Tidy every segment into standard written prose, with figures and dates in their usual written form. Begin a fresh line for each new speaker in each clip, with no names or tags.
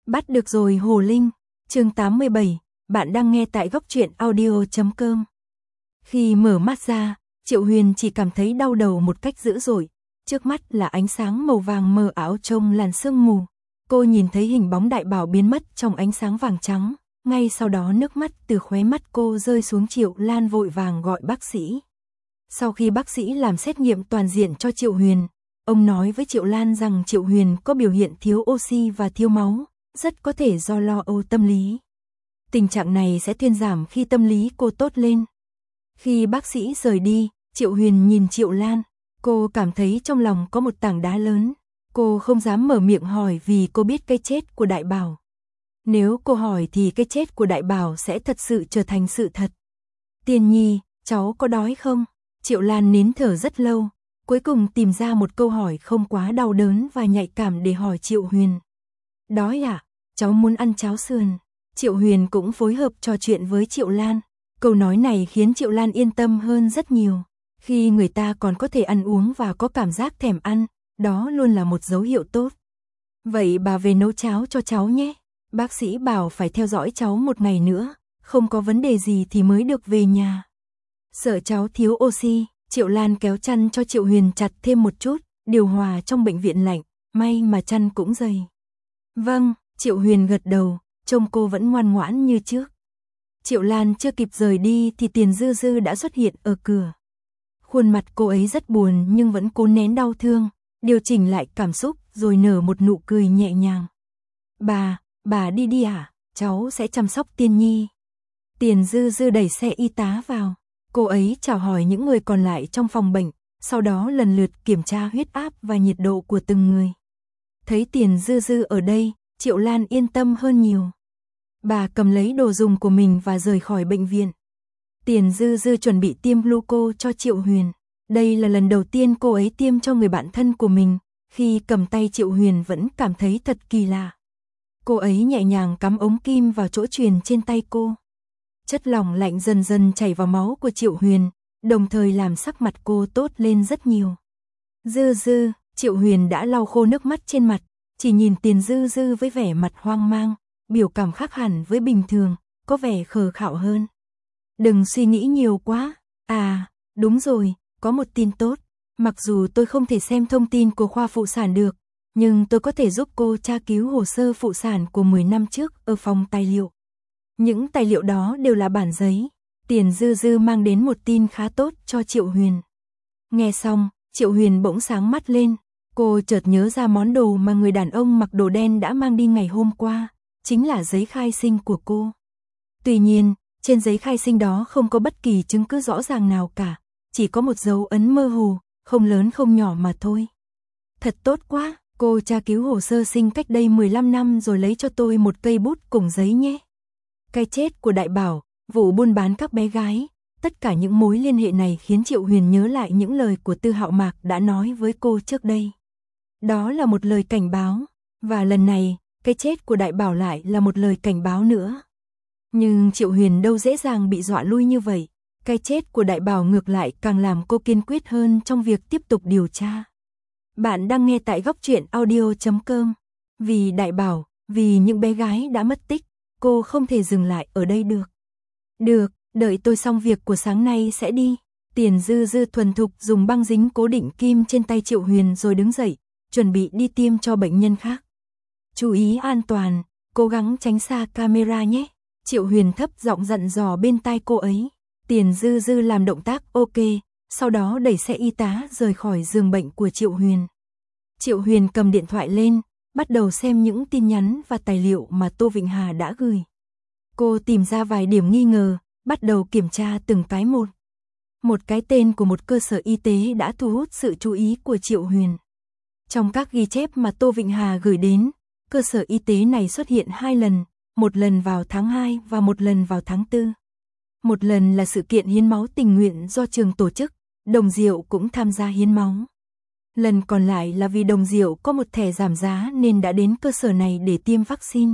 Bắt được rồi Hồ Linh, chương 87, bạn đang nghe tại góc truyện audio.com. Khi mở mắt ra, Triệu Huyền chỉ cảm thấy đau đầu một cách dữ dội, trước mắt là ánh sáng màu vàng mờ ảo trong làn sương mù. Cô nhìn thấy hình bóng Đại Bảo biến mất trong ánh sáng vàng trắng, ngay sau đó nước mắt từ khóe mắt cô rơi xuống. Triệu Lan vội vàng gọi bác sĩ. Sau khi bác sĩ làm xét nghiệm toàn diện cho Triệu Huyền, ông nói với Triệu Lan rằng Triệu Huyền có biểu hiện thiếu oxy và thiếu máu, rất có thể do lo âu tâm lý. Tình trạng này sẽ thuyên giảm khi tâm lý cô tốt lên. Khi bác sĩ rời đi, Triệu Huyền nhìn Triệu Lan, cô cảm thấy trong lòng có một tảng đá lớn. Cô không dám mở miệng hỏi vì cô biết cái chết của Đại Bảo. Nếu cô hỏi thì cái chết của Đại Bảo sẽ thật sự trở thành sự thật. Tiên Nhi, cháu có đói không? Triệu Lan nín thở rất lâu, cuối cùng tìm ra một câu hỏi không quá đau đớn và nhạy cảm để hỏi Triệu Huyền. Đói à? Cháu muốn ăn cháo sườn. Triệu Huyền cũng phối hợp trò chuyện với Triệu Lan. Câu nói này khiến Triệu Lan yên tâm hơn rất nhiều. Khi người ta còn có thể ăn uống và có cảm giác thèm ăn, đó luôn là một dấu hiệu tốt. Vậy bà về nấu cháo cho cháu nhé. Bác sĩ bảo phải theo dõi cháu một ngày nữa, không có vấn đề gì thì mới được về nhà. Sợ cháu thiếu oxy, Triệu Lan kéo chăn cho Triệu Huyền chặt thêm một chút, điều hòa trong bệnh viện lạnh, may mà chăn cũng dày. Vâng, Triệu Huyền gật đầu, trông cô vẫn ngoan ngoãn như trước. Triệu Lan chưa kịp rời đi thì Tiền Dư Dư đã xuất hiện ở cửa. Khuôn mặt cô ấy rất buồn nhưng vẫn cố nén đau thương, điều chỉnh lại cảm xúc rồi nở một nụ cười nhẹ nhàng. Bà đi đi à, cháu sẽ chăm sóc Tiên Nhi. Tiền Dư Dư đẩy xe y tá vào, cô ấy chào hỏi những người còn lại trong phòng bệnh, sau đó lần lượt kiểm tra huyết áp và nhiệt độ của từng người. Thấy Tiền Dư Dư ở đây, Triệu Lan yên tâm hơn nhiều. Bà cầm lấy đồ dùng của mình và rời khỏi bệnh viện. Tiền Dư Dư chuẩn bị tiêm gluco cho Triệu Huyền. Đây là lần đầu tiên cô ấy tiêm cho người bạn thân của mình. Khi cầm tay Triệu Huyền vẫn cảm thấy thật kỳ lạ. Cô ấy nhẹ nhàng cắm ống kim vào chỗ truyền trên tay cô. Chất lỏng lạnh dần dần chảy vào máu của Triệu Huyền, đồng thời làm sắc mặt cô tốt lên rất nhiều. Dư Dư, Triệu Huyền đã lau khô nước mắt trên mặt, chỉ nhìn Tiền Dư Dư với vẻ mặt hoang mang, biểu cảm khác hẳn với bình thường, có vẻ khờ khạo hơn. Đừng suy nghĩ nhiều quá. À, đúng rồi, có một tin tốt. Mặc dù tôi không thể xem thông tin của khoa phụ sản được, nhưng tôi có thể giúp cô tra cứu hồ sơ phụ sản của 10 năm trước ở phòng tài liệu. Những tài liệu đó đều là bản giấy. Tiền Dư Dư mang đến một tin khá tốt cho Triệu Huyền. Nghe xong, Triệu Huyền bỗng sáng mắt lên. Cô chợt nhớ ra món đồ mà người đàn ông mặc đồ đen đã mang đi ngày hôm qua, chính là giấy khai sinh của cô. Tuy nhiên, trên giấy khai sinh đó không có bất kỳ chứng cứ rõ ràng nào cả, chỉ có một dấu ấn mơ hồ, không lớn không nhỏ mà thôi. Thật tốt quá, cô tra cứu hồ sơ sinh cách đây 15 năm rồi lấy cho tôi một cây bút cùng giấy nhé. Cái chết của Đại Bảo, vụ buôn bán các bé gái, tất cả những mối liên hệ này khiến Triệu Huyền nhớ lại những lời của Tư Hạo Mạc đã nói với cô trước đây. Đó là một lời cảnh báo, và lần này, cái chết của Đại Bảo lại là một lời cảnh báo nữa. Nhưng Triệu Huyền đâu dễ dàng bị dọa lui như vậy, cái chết của Đại Bảo ngược lại càng làm cô kiên quyết hơn trong việc tiếp tục điều tra. Bạn đang nghe tại góc truyện audio.com. Vì Đại Bảo, vì những bé gái đã mất tích, cô không thể dừng lại ở đây được. Được, đợi tôi xong việc của sáng nay sẽ đi. Tiền Dư Dư thuần thục dùng băng dính cố định kim trên tay Triệu Huyền rồi đứng dậy, chuẩn bị đi tiêm cho bệnh nhân khác. Chú ý an toàn, cố gắng tránh xa camera nhé. Triệu Huyền thấp giọng dặn dò bên tai cô ấy. Tiền Dư Dư làm động tác ok, sau đó đẩy xe y tá rời khỏi giường bệnh của Triệu Huyền. Triệu Huyền cầm điện thoại lên, bắt đầu xem những tin nhắn và tài liệu mà Tô Vịnh Hà đã gửi. Cô tìm ra vài điểm nghi ngờ, bắt đầu kiểm tra từng cái một. Một cái tên của một cơ sở y tế đã thu hút sự chú ý của Triệu Huyền. Trong các ghi chép mà Tô Vịnh Hà gửi đến, cơ sở y tế này xuất hiện 2 lần, một lần vào tháng 2 và một lần vào tháng 4. Một lần là sự kiện hiến máu tình nguyện do trường tổ chức, Đồng Diệu cũng tham gia hiến máu. Lần còn lại là vì Đồng Diệu có một thẻ giảm giá nên đã đến cơ sở này để tiêm vaccine.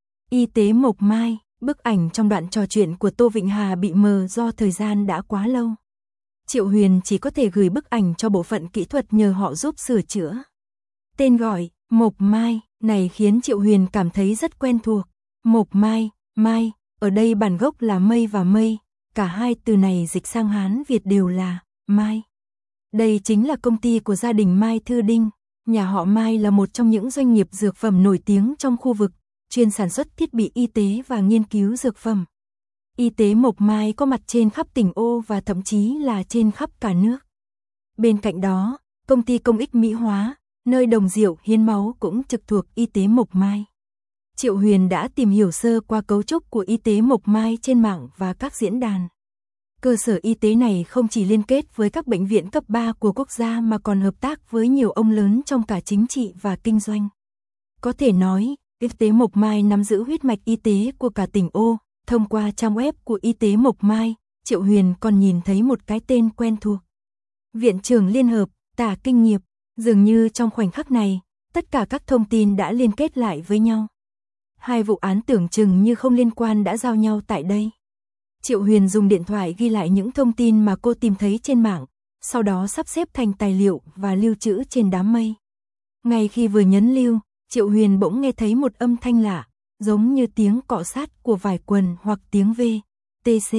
Y tế Mộc Mai, bức ảnh trong đoạn trò chuyện của Tô Vịnh Hà bị mờ do thời gian đã quá lâu. Triệu Huyền chỉ có thể gửi bức ảnh cho bộ phận kỹ thuật nhờ họ giúp sửa chữa. Tên gọi, Mộc Mai, này khiến Triệu Huyền cảm thấy rất quen thuộc. Mộc Mai, Mai, ở đây bản gốc là mây và mây, cả hai từ này dịch sang Hán Việt đều là Mai. Đây chính là công ty của gia đình Mai Thư Đinh. Nhà họ Mai là một trong những doanh nghiệp dược phẩm nổi tiếng trong khu vực, chuyên sản xuất thiết bị y tế và nghiên cứu dược phẩm. Y tế Mộc Mai có mặt trên khắp tỉnh Ô và thậm chí là trên khắp cả nước. Bên cạnh đó, công ty công ích Mỹ Hóa, nơi Đồng Diệu hiến máu cũng trực thuộc y tế Mộc Mai. Triệu Huyền đã tìm hiểu sơ qua cấu trúc của y tế Mộc Mai trên mạng và các diễn đàn. Cơ sở y tế này không chỉ liên kết với các bệnh viện cấp 3 của quốc gia mà còn hợp tác với nhiều ông lớn trong cả chính trị và kinh doanh. Có thể nói, y tế Mộc Mai nắm giữ huyết mạch y tế của cả tỉnh Ô. Thông qua trang web của y tế Mộc Mai, Triệu Huyền còn nhìn thấy một cái tên quen thuộc. Viện trưởng Liên hợp, Tả Kinh Nghiệp. Dường như trong khoảnh khắc này, tất cả các thông tin đã liên kết lại với nhau. Hai vụ án tưởng chừng như không liên quan đã giao nhau tại đây. Triệu Huyền dùng điện thoại ghi lại những thông tin mà cô tìm thấy trên mạng, sau đó sắp xếp thành tài liệu và lưu trữ trên đám mây. Ngay khi vừa nhấn lưu, Triệu Huyền bỗng nghe thấy một âm thanh lạ, giống như tiếng cọ sát của vải quần hoặc tiếng V, TC.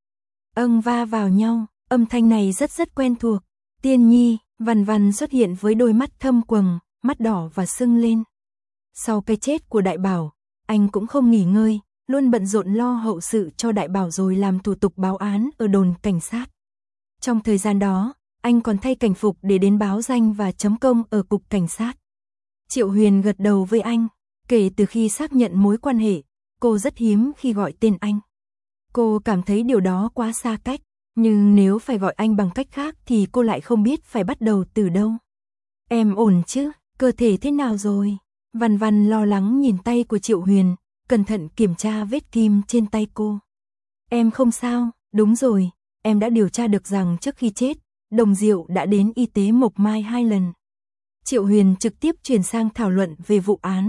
Va vào nhau, âm thanh này rất quen thuộc. Tiên Nhi, Văn Văn xuất hiện với đôi mắt thâm quầng, mắt đỏ và sưng lên. Sau cái chết của Đại Bảo, anh cũng không nghỉ ngơi, luôn bận rộn lo hậu sự cho Đại Bảo rồi làm thủ tục báo án ở đồn cảnh sát. Trong thời gian đó, anh còn thay cảnh phục để đến báo danh và chấm công ở cục cảnh sát. Triệu Huyền gật đầu với anh. Kể từ khi xác nhận mối quan hệ, cô rất hiếm khi gọi tên anh. Cô cảm thấy điều đó quá xa cách, nhưng nếu phải gọi anh bằng cách khác thì cô lại không biết phải bắt đầu từ đâu. Em ổn chứ, cơ thể thế nào rồi? Văn Văn lo lắng nhìn tay của Triệu Huyền, cẩn thận kiểm tra vết kim trên tay cô. Em không sao, đúng rồi, em đã điều tra được rằng trước khi chết, Đồng Diệu đã đến y tế Mộc Mai 2 lần. Triệu Huyền trực tiếp chuyển sang thảo luận về vụ án.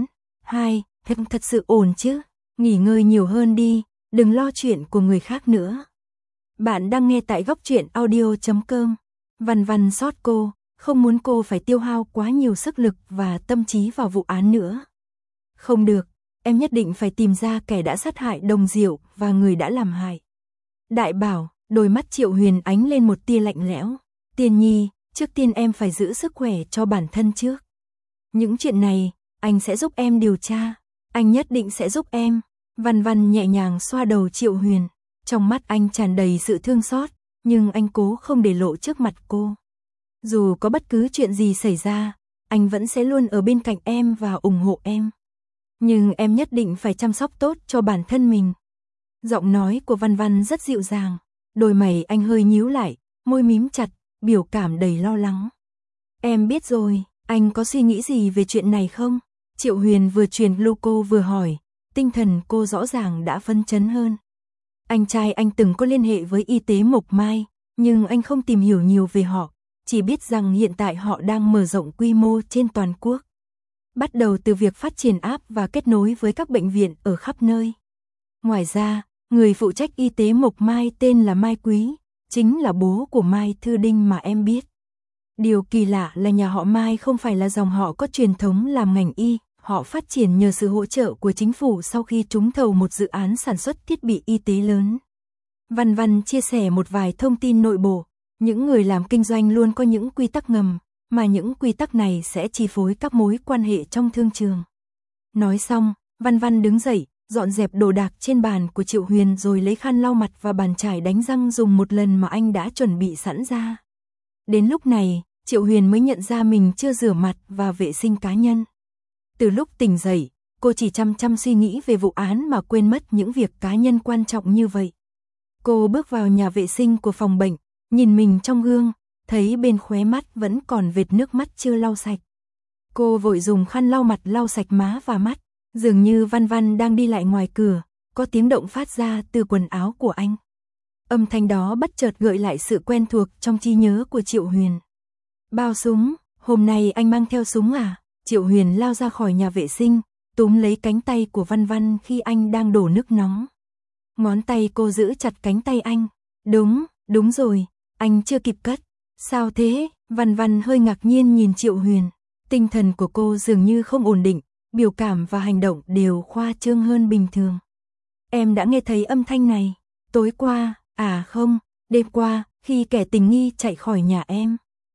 Em thật sự ổn chứ? Nghỉ ngơi nhiều hơn đi, đừng lo chuyện của người khác nữa. Bạn đang nghe tại góc truyện audio.com. Văn Văn xót cô, không muốn cô phải tiêu hao quá nhiều sức lực và tâm trí vào vụ án nữa. Không được, em nhất định phải tìm ra kẻ đã sát hại Đồng Diệu và người đã làm hại Đại Bảo. Đôi mắt Triệu Huyền ánh lên một tia lạnh lẽo. Tiên Nhi, trước tiên em phải giữ sức khỏe cho bản thân trước. Những chuyện này, anh sẽ giúp em điều tra. Anh nhất định sẽ giúp em. Văn Văn nhẹ nhàng xoa đầu Triệu Huyền. Trong mắt anh tràn đầy sự thương xót, nhưng anh cố không để lộ trước mặt cô. Dù có bất cứ chuyện gì xảy ra, anh vẫn sẽ luôn ở bên cạnh em và ủng hộ em. Nhưng em nhất định phải chăm sóc tốt cho bản thân mình. Giọng nói của Văn Văn rất dịu dàng. Đôi mày anh hơi nhíu lại, môi mím chặt, biểu cảm đầy lo lắng. Em biết rồi, anh có suy nghĩ gì về chuyện này không? Triệu Huyền vừa truyền gluco vừa hỏi, tinh thần cô rõ ràng đã phấn chấn hơn. Anh trai anh từng có liên hệ với y tế Mộc Mai, nhưng anh không tìm hiểu nhiều về họ, chỉ biết rằng hiện tại họ đang mở rộng quy mô trên toàn quốc. Bắt đầu từ việc phát triển app và kết nối với các bệnh viện ở khắp nơi. Ngoài ra, người phụ trách y tế Mộc Mai tên là Mai Quý, chính là bố của Mai Thư Đinh mà em biết. Điều kỳ lạ là nhà họ Mai không phải là dòng họ có truyền thống làm ngành y, họ phát triển nhờ sự hỗ trợ của chính phủ sau khi trúng thầu một dự án sản xuất thiết bị y tế lớn. Văn Văn chia sẻ một vài thông tin nội bộ, những người làm kinh doanh luôn có những quy tắc ngầm, mà những quy tắc này sẽ chi phối các mối quan hệ trong thương trường. Nói xong, Văn Văn đứng dậy, dọn dẹp đồ đạc trên bàn của Triệu Huyền rồi lấy khăn lau mặt và bàn chải đánh răng dùng một lần mà anh đã chuẩn bị sẵn ra. Đến lúc này, Triệu Huyền mới nhận ra mình chưa rửa mặt và vệ sinh cá nhân. Từ lúc tỉnh dậy, cô chỉ chăm suy nghĩ về vụ án mà quên mất những việc cá nhân quan trọng như vậy. Cô bước vào nhà vệ sinh của phòng bệnh, nhìn mình trong gương, thấy bên khóe mắt vẫn còn vệt nước mắt chưa lau sạch. Cô vội dùng khăn lau mặt lau sạch má và mắt, dường như Văn Văn đang đi lại ngoài cửa, có tiếng động phát ra từ quần áo của anh. Âm thanh đó bất chợt gợi lại sự quen thuộc trong trí nhớ của Triệu Huyền. Bao súng, hôm nay anh mang theo súng à? Triệu Huyền lao ra khỏi nhà vệ sinh, túm lấy cánh tay của Văn Văn khi anh đang đổ nước nóng. Ngón tay cô giữ chặt cánh tay anh. Đúng rồi, anh chưa kịp cất. Sao thế? Văn Văn hơi ngạc nhiên nhìn Triệu Huyền. Tinh thần của cô dường như không ổn định, biểu cảm và hành động đều khoa trương hơn bình thường. Em đã nghe thấy âm thanh này, tối qua, không, đêm qua, khi kẻ tình nghi chạy khỏi nhà em.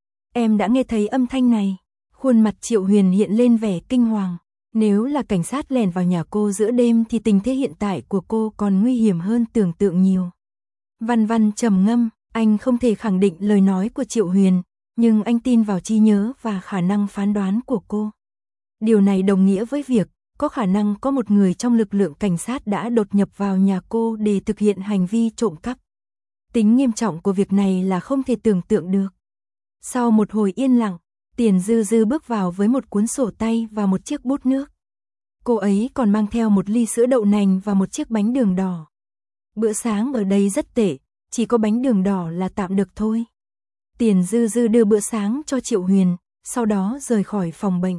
Em đã nghe thấy âm thanh này. Khuôn mặt Triệu Huyền hiện lên vẻ kinh hoàng. Nếu là cảnh sát lẻn vào nhà cô giữa đêm thì tình thế hiện tại của cô còn nguy hiểm hơn tưởng tượng nhiều. Văn Văn trầm ngâm, anh không thể khẳng định lời nói của Triệu Huyền, nhưng anh tin vào trí nhớ và khả năng phán đoán của cô. Điều này đồng nghĩa với việc, có khả năng có một người trong lực lượng cảnh sát đã đột nhập vào nhà cô để thực hiện hành vi trộm cắp. Tính nghiêm trọng của việc này là không thể tưởng tượng được. Sau một hồi yên lặng, Tiền Dư Dư bước vào với một cuốn sổ tay và một chiếc bút nước. Cô ấy còn mang theo một ly sữa đậu nành và một chiếc bánh đường đỏ. Bữa sáng ở đây rất tệ, chỉ có bánh đường đỏ là tạm được thôi. Tiền Dư Dư đưa bữa sáng cho Triệu Huyền, sau đó rời khỏi phòng bệnh.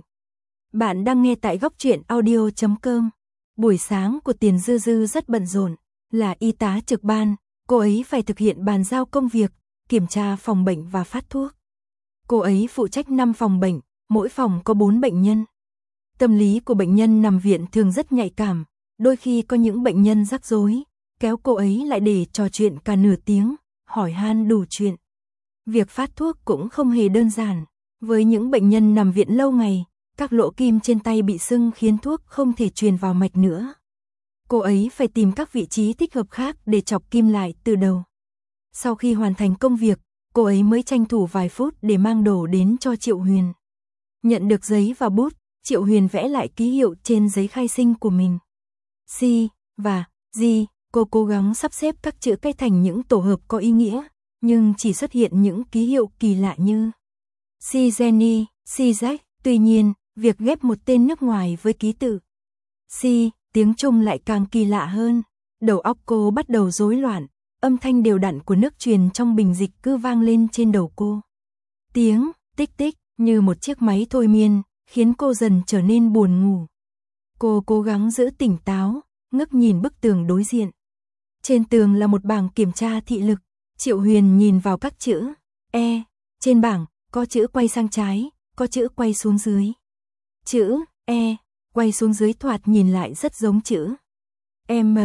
Bạn đang nghe tại Góc Truyện Audio.com. Buổi sáng của Tiền Dư Dư rất bận rộn, là y tá trực ban, cô ấy phải thực hiện bàn giao công việc, kiểm tra phòng bệnh và phát thuốc. Cô ấy phụ trách 5 phòng bệnh, mỗi phòng có 4 bệnh nhân. Tâm lý của bệnh nhân nằm viện thường rất nhạy cảm, đôi khi có những bệnh nhân rắc rối, kéo cô ấy lại để trò chuyện cả nửa tiếng, hỏi han đủ chuyện. Việc phát thuốc cũng không hề đơn giản, với những bệnh nhân nằm viện lâu ngày, các lỗ kim trên tay bị sưng khiến thuốc không thể truyền vào mạch nữa. Cô ấy phải tìm các vị trí thích hợp khác để chọc kim lại từ đầu. Sau khi hoàn thành công việc, cô ấy mới tranh thủ vài phút để mang đồ đến cho Triệu Huyền. Nhận được giấy và bút, Triệu Huyền vẽ lại ký hiệu trên giấy khai sinh của mình. C và G, cô cố gắng sắp xếp các chữ cái thành những tổ hợp có ý nghĩa, nhưng chỉ xuất hiện những ký hiệu kỳ lạ như C Jenny, C Jack. Tuy nhiên, việc ghép một tên nước ngoài với ký tự C, tiếng Trung lại càng kỳ lạ hơn. Đầu óc cô bắt đầu rối loạn, âm thanh đều đặn của nước truyền trong bình dịch cứ vang lên trên đầu cô. Tiếng tích tích như một chiếc máy thôi miên, khiến cô dần trở nên buồn ngủ. Cô cố gắng giữ tỉnh táo, ngước nhìn bức tường đối diện. Trên tường là một bảng kiểm tra thị lực. Triệu Huyền nhìn vào các chữ E. Trên bảng có chữ quay sang trái, có chữ quay xuống dưới. Chữ E quay xuống dưới thoạt nhìn lại rất giống chữ M.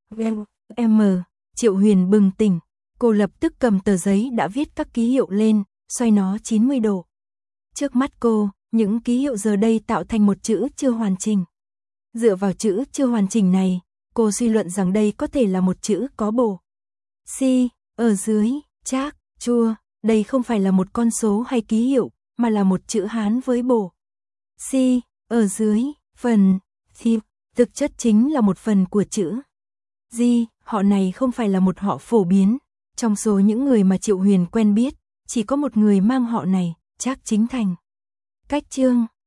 M. Triệu Huyền bừng tỉnh, cô lập tức cầm tờ giấy đã viết các ký hiệu lên, xoay nó 90 độ. Trước mắt cô, những ký hiệu giờ đây tạo thành một chữ chưa hoàn chỉnh. Dựa vào chữ chưa hoàn chỉnh này, cô suy luận rằng đây có thể là một chữ có bổ. C, ở dưới, chác, chua, đây không phải là một con số hay ký hiệu, mà là một chữ Hán với bổ. C, ở dưới, phần, thịp, thực chất chính là một phần của chữ. G, họ này không phải là một họ phổ biến. Trong số những người mà Triệu Huyền quen biết, chỉ có một người mang họ này, Trác Chính Thành. Cách chương